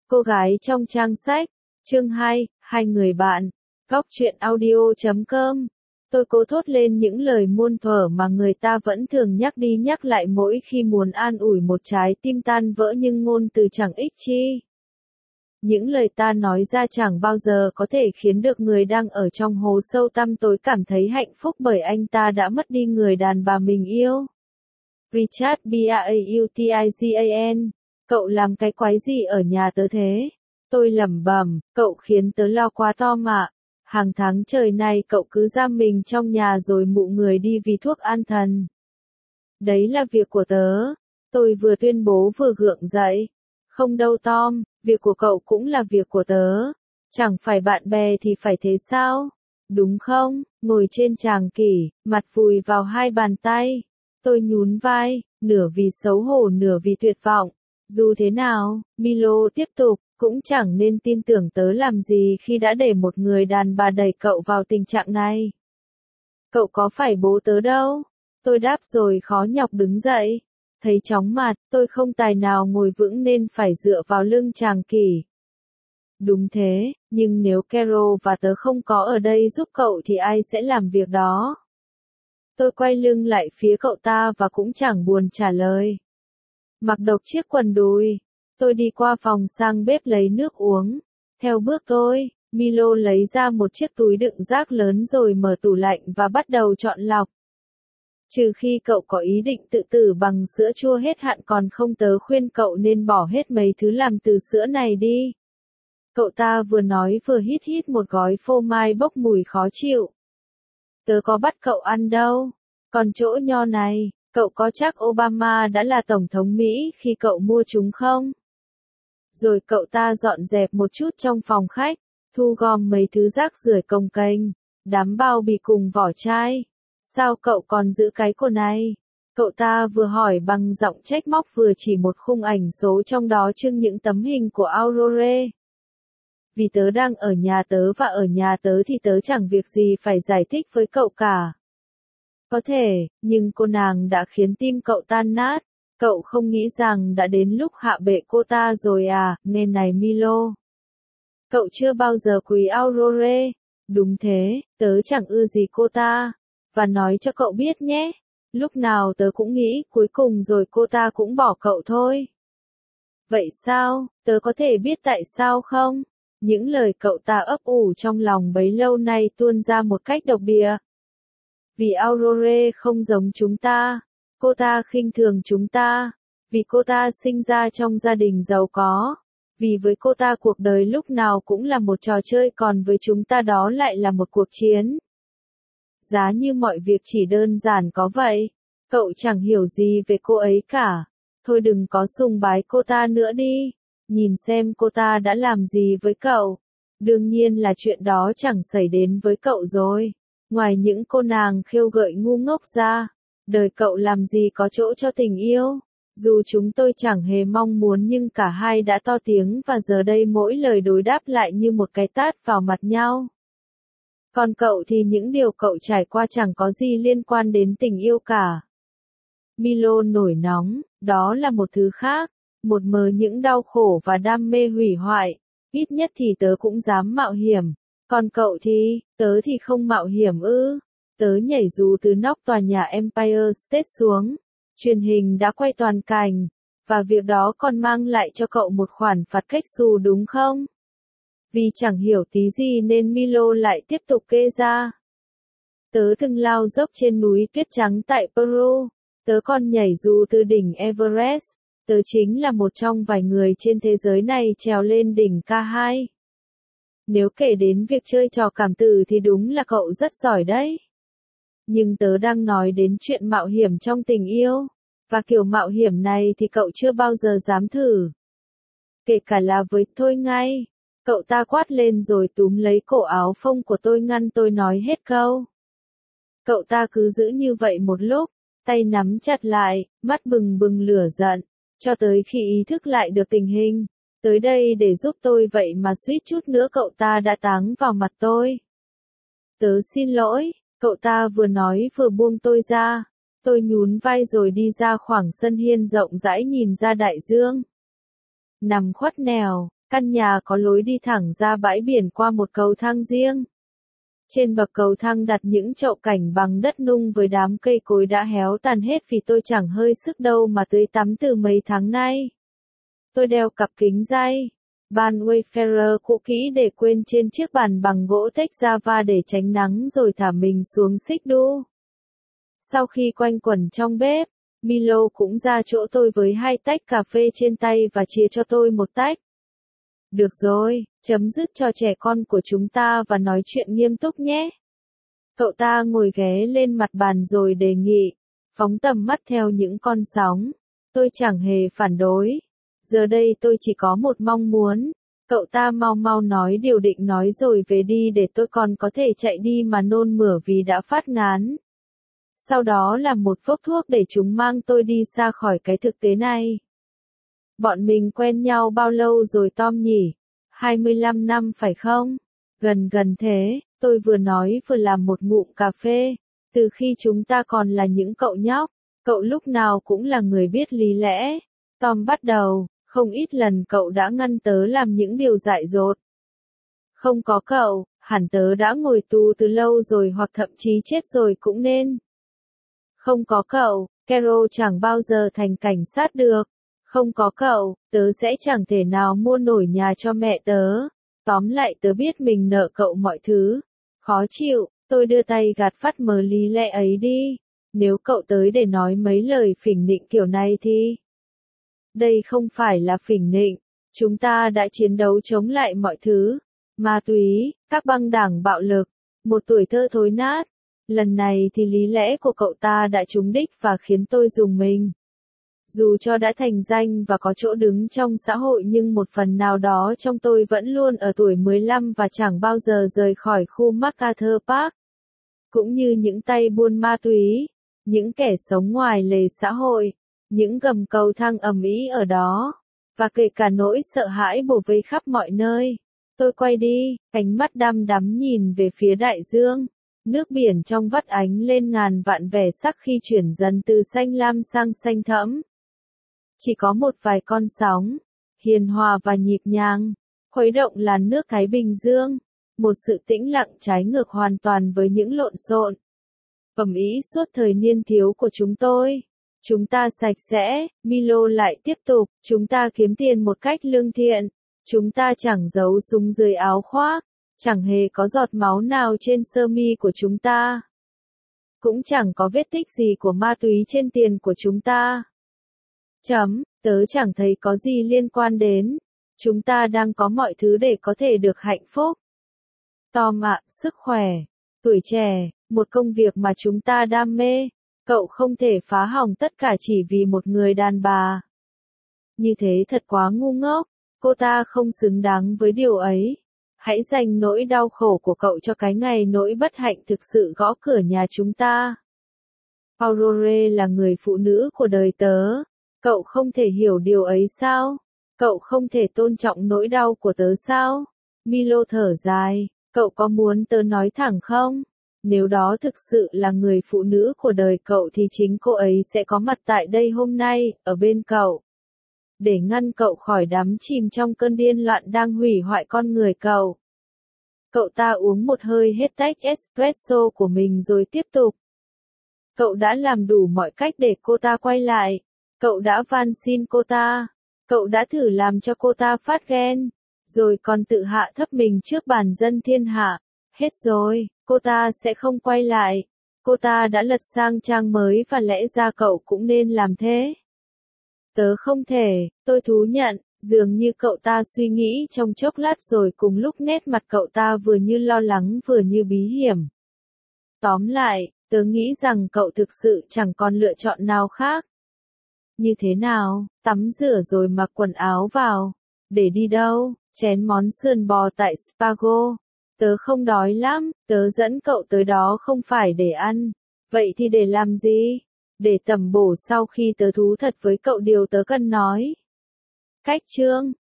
Cô gái trong trang sách. Chương 2, hai người bạn. Góc truyện audio.com. Tôi cố thốt lên những lời muôn thuở mà người ta vẫn thường nhắc đi nhắc lại mỗi khi muốn an ủi một trái tim tan vỡ, nhưng ngôn từ chẳng ích chi. Những lời ta nói ra chẳng bao giờ có thể khiến được người đang ở trong hố sâu tăm tối cảm thấy hạnh phúc, bởi anh ta đã mất đi người đàn bà mình yêu. Richard Beautigan. Cậu làm cái quái gì ở nhà tớ thế? Tôi lẩm bẩm, cậu khiến tớ lo quá to mà. Hàng tháng trời này cậu cứ giam mình trong nhà rồi mụ người đi vì thuốc an thần. Đấy là việc của tớ. Tôi vừa tuyên bố vừa gượng dậy. Không đâu Tom, việc của cậu cũng là việc của tớ. Chẳng phải bạn bè thì phải thế sao? Đúng không? Ngồi trên tràng kỷ, mặt vùi vào hai bàn tay. Tôi nhún vai, nửa vì xấu hổ nửa vì tuyệt vọng. Dù thế nào, Milo tiếp tục, cũng chẳng nên tin tưởng tớ làm gì khi đã để một người đàn bà đẩy cậu vào tình trạng này. Cậu có phải bố tớ đâu. Tôi đáp rồi khó nhọc đứng dậy. Thấy chóng mặt, tôi không tài nào ngồi vững nên phải dựa vào lưng tràng kỷ. Đúng thế, nhưng nếu Carol và tớ không có ở đây giúp cậu thì ai sẽ làm việc đó? Tôi quay lưng lại phía cậu ta và cũng chẳng buồn trả lời. Mặc độc chiếc quần đùi, tôi đi qua phòng sang bếp lấy nước uống. Theo bước tôi, Milo lấy ra một chiếc túi đựng rác lớn rồi mở tủ lạnh và bắt đầu chọn lọc. Trừ khi cậu có ý định tự tử bằng sữa chua hết hạn, còn không tớ khuyên cậu nên bỏ hết mấy thứ làm từ sữa này đi. Cậu ta vừa nói vừa hít hít một gói phô mai bốc mùi khó chịu. Tớ có bắt cậu ăn đâu. Còn chỗ nho này, cậu có chắc Obama đã là Tổng thống Mỹ khi cậu mua chúng không? Rồi cậu ta dọn dẹp một chút trong phòng khách, thu gom mấy thứ rác rưởi cồng kềnh, đám bao bì cùng vỏ chai. Sao cậu còn giữ cái cổ này? Cậu ta vừa hỏi bằng giọng trách móc vừa chỉ một khung ảnh số trong đó trưng những tấm hình của Aurore. Vì tớ đang ở nhà tớ và ở nhà tớ thì tớ chẳng việc gì phải giải thích với cậu cả. Có thể, nhưng cô nàng đã khiến tim cậu tan nát. Cậu không nghĩ rằng đã đến lúc hạ bệ cô ta rồi à? Nghe này Milo. Cậu chưa bao giờ quý Aurore. Đúng thế, tớ chẳng ưa gì cô ta. Và nói cho cậu biết nhé, lúc nào tớ cũng nghĩ cuối cùng rồi cô ta cũng bỏ cậu thôi. Vậy sao, tớ có thể biết tại sao không? Những lời cậu ta ấp ủ trong lòng bấy lâu nay tuôn ra một cách độc địa. Vì Aurore không giống chúng ta, cô ta khinh thường chúng ta, vì cô ta sinh ra trong gia đình giàu có, vì với cô ta cuộc đời lúc nào cũng là một trò chơi, còn với chúng ta đó lại là một cuộc chiến. Giá như mọi việc chỉ đơn giản có vậy. Cậu chẳng hiểu gì về cô ấy cả. Thôi đừng có sùng bái cô ta nữa đi. Nhìn xem cô ta đã làm gì với cậu. Đương nhiên là chuyện đó chẳng xảy đến với cậu rồi. Ngoài những cô nàng khêu gợi ngu ngốc ra, đời cậu làm gì có chỗ cho tình yêu. Dù chúng tôi chẳng hề mong muốn nhưng cả hai đã to tiếng và giờ đây mỗi lời đối đáp lại như một cái tát vào mặt nhau. Còn cậu thì những điều cậu trải qua chẳng có gì liên quan đến tình yêu cả. Milo nổi nóng, đó là một thứ khác, một mớ những đau khổ và đam mê hủy hoại, ít nhất thì tớ cũng dám mạo hiểm. Còn cậu thì, tớ thì không mạo hiểm ư. Tớ nhảy dù từ nóc tòa nhà Empire State xuống, truyền hình đã quay toàn cảnh, và việc đó còn mang lại cho cậu một khoản phạt cách xù đúng không? Vì chẳng hiểu tí gì nên Milo lại tiếp tục kê ra. Tớ từng lao dốc trên núi tuyết trắng tại Peru. Tớ còn nhảy dù từ đỉnh Everest. Tớ chính là một trong vài người trên thế giới này trèo lên đỉnh K2. Nếu kể đến việc chơi trò cảm tử thì đúng là cậu rất giỏi đấy. Nhưng tớ đang nói đến chuyện mạo hiểm trong tình yêu. Và kiểu mạo hiểm này thì cậu chưa bao giờ dám thử. Kể cả là với thôi ngay. Cậu ta quát lên rồi túm lấy cổ áo phông của tôi ngăn tôi nói hết câu. Cậu ta cứ giữ như vậy một lúc, tay nắm chặt lại, mắt bừng bừng lửa giận, cho tới khi ý thức lại được tình hình. Tới đây để giúp tôi vậy mà suýt chút nữa cậu ta đã táng vào mặt tôi. Tớ xin lỗi, cậu ta vừa nói vừa buông tôi ra. Tôi nhún vai rồi đi ra khoảng sân hiên rộng rãi nhìn ra đại dương. Nằm khuất nẻo, Căn nhà có lối đi thẳng ra bãi biển qua một cầu thang riêng. Trên bậc cầu thang đặt những chậu cảnh bằng đất nung với đám cây cối đã héo tàn hết vì tôi chẳng hơi sức đâu mà tưới tắm từ mấy tháng nay. Tôi đeo cặp kính dày, bàn Wayfarer cũ kỹ để quên trên chiếc bàn bằng gỗ tếch Java để tránh nắng rồi thả mình xuống xích đu. Sau khi quanh quẩn trong bếp, Milo cũng ra chỗ tôi với 2 tách cà phê trên tay và chia cho tôi một tách. Được rồi, chấm dứt trò trẻ con của chúng ta và nói chuyện nghiêm túc nhé. Cậu ta ngồi ghé lên mặt bàn rồi đề nghị, phóng tầm mắt theo những con sóng. Tôi chẳng hề phản đối. Giờ đây tôi chỉ có một mong muốn. Cậu ta mau mau nói điều định nói rồi về đi để tôi còn có thể chạy đi mà nôn mửa vì đã phát ngán. Sau đó là một phốc thuốc để chúng mang tôi đi xa khỏi cái thực tế này. Bọn mình quen nhau bao lâu rồi Tom nhỉ? 25 năm phải không? Gần thế, tôi vừa nói vừa làm một ngụm cà phê. Từ khi chúng ta còn là những cậu nhóc, cậu lúc nào cũng là người biết lý lẽ. Tom bắt đầu, không ít lần cậu đã ngăn tớ làm những điều dại dột. Không có cậu, hẳn tớ đã ngồi tù từ lâu rồi hoặc thậm chí chết rồi cũng nên. Không có cậu, Carol chẳng bao giờ thành cảnh sát được. Không có cậu, tớ sẽ chẳng thể nào mua nổi nhà cho mẹ tớ. Tóm lại tớ biết mình nợ cậu mọi thứ. Khó chịu, tôi đưa tay gạt phát mớ lý lẽ ấy đi. Nếu cậu tới để nói mấy lời phỉnh nịnh kiểu này thì... Đây không phải là phỉnh nịnh. Chúng ta đã chiến đấu chống lại mọi thứ. Ma túy, các băng đảng bạo lực, một tuổi thơ thối nát. Lần này thì lý lẽ của cậu ta đã trúng đích và khiến tôi rùng mình. Dù cho đã thành danh và có chỗ đứng trong xã hội nhưng một phần nào đó trong tôi vẫn luôn ở tuổi 15 và chẳng bao giờ rời khỏi khu MacArthur Park. Cũng như những tay buôn ma túy, những kẻ sống ngoài lề xã hội, những gầm cầu thang ầm ĩ ở đó, và kể cả nỗi sợ hãi bủa vây khắp mọi nơi. Tôi quay đi, ánh mắt đăm đắm nhìn về phía đại dương. Nước biển trong vắt ánh lên ngàn vạn vẻ sắc khi chuyển dần từ xanh lam sang xanh thẫm. Chỉ có một vài con sóng, hiền hòa và nhịp nhàng, khuấy động làn nước Thái Bình Dương. Một sự tĩnh lặng trái ngược hoàn toàn với những lộn xộn ầm ĩ suốt thời niên thiếu của chúng tôi. Chúng ta sạch sẽ, Milo lại tiếp tục, chúng ta kiếm tiền một cách lương thiện. Chúng ta chẳng giấu súng dưới áo khoác, chẳng hề có giọt máu nào trên sơ mi của chúng ta. Cũng chẳng có vết tích gì của ma túy trên tiền của chúng ta. Tớ chẳng thấy có gì liên quan đến. Chúng ta đang có mọi thứ để có thể được hạnh phúc. Tom ạ, sức khỏe, tuổi trẻ, một công việc mà chúng ta đam mê. Cậu không thể phá hỏng tất cả chỉ vì một người đàn bà. Như thế thật quá ngu ngốc. Cô ta không xứng đáng với điều ấy. Hãy dành nỗi đau khổ của cậu cho cái ngày nỗi bất hạnh thực sự gõ cửa nhà chúng ta. Aurore là người phụ nữ của đời tớ. Cậu không thể hiểu điều ấy sao? Cậu không thể tôn trọng nỗi đau của tớ sao? Milo thở dài. Cậu có muốn tớ nói thẳng không? Nếu đó thực sự là người phụ nữ của đời cậu thì chính cô ấy sẽ có mặt tại đây hôm nay, ở bên cậu. Để ngăn cậu khỏi đắm chìm trong cơn điên loạn đang hủy hoại con người cậu. Cậu ta uống một hơi hết tách espresso của mình rồi tiếp tục. Cậu đã làm đủ mọi cách để cô ta quay lại. Cậu đã van xin cô ta. Cậu đã thử làm cho cô ta phát ghen. Rồi còn tự hạ thấp mình trước bàn dân thiên hạ. Hết rồi, cô ta sẽ không quay lại. Cô ta đã lật sang trang mới và lẽ ra cậu cũng nên làm thế. Tớ không thể, tôi thú nhận, dường như cậu ta suy nghĩ trong chốc lát rồi cùng lúc nét mặt cậu ta vừa như lo lắng vừa như bí hiểm. Tóm lại, tớ nghĩ rằng cậu thực sự chẳng còn lựa chọn nào khác. Như thế nào, tắm rửa rồi mặc quần áo vào. Để đi đâu, chén món sườn bò tại Spago. Tớ không đói lắm, tớ dẫn cậu tới đó không phải để ăn. Vậy thì để làm gì? Để tầm bổ sau khi tớ thú thật với cậu điều tớ cần nói. Cách chương